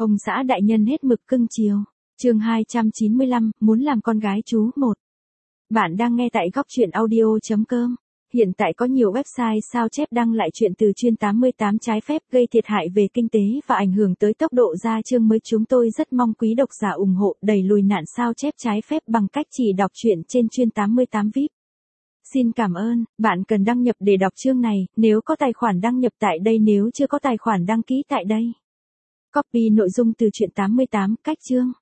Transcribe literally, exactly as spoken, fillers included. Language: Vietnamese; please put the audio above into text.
Ông xã đại nhân hết mực cưng chiều. Chương hai trăm chín mươi lăm, muốn làm con gái chú một. Bạn đang nghe tại góc truyện audio chấm com. Hiện tại có nhiều website sao chép đăng lại chuyện từ chuyên tám mươi tám trái phép gây thiệt hại về kinh tế và ảnh hưởng tới tốc độ ra chương mới. Chúng tôi rất mong quý độc giả ủng hộ đẩy lùi nạn sao chép trái phép bằng cách chỉ đọc truyện trên chuyên tám mươi tám vi ai pi. Xin cảm ơn. Bạn cần đăng nhập để đọc chương này, nếu có tài khoản đăng nhập tại đây, nếu chưa có tài khoản đăng ký tại đây. Copy nội dung từ truyện tám mươi tám, cách chương.